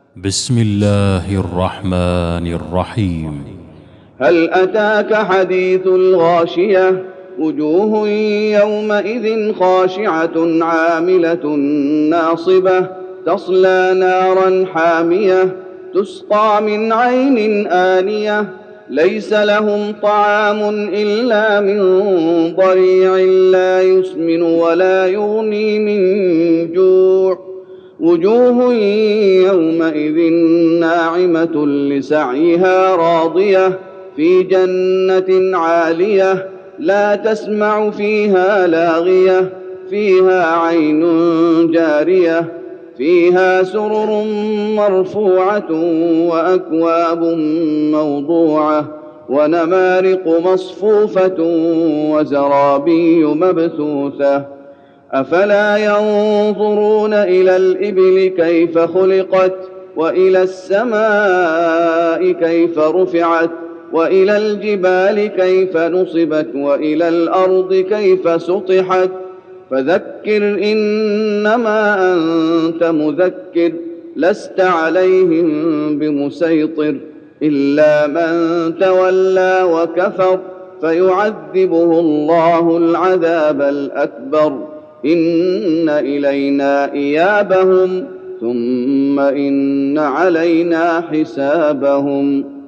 بسم الله الرحمن الرحيم. هل أتاك حديث الغاشية؟ وجوه يومئذ خاشعة عاملة ناصبة تصلى نارا حامية تسقى من عين آنية ليس لهم طعام إلا من ضريع لا يسمن ولا يغني من جوع وجوه يومئذ ناعمة لسعيها راضية في جنة عالية لا تسمع فيها لاغية فيها عين جارية فيها سرر مرفوعة وأكواب موضوعة ونمارق مصفوفة وزرابي مبثوثة أفلا ينظرون إلى الإبل كيف خلقت وإلى السماء كيف رفعت وإلى الجبال كيف نصبت وإلى الأرض كيف سطحت فذكر إنما أنت مذكر لست عليهم بمسيطر إلا من تولى وكفر فيعذبه الله العذاب الأكبر إن إلينا إيابهم ثم إن علينا حسابهم.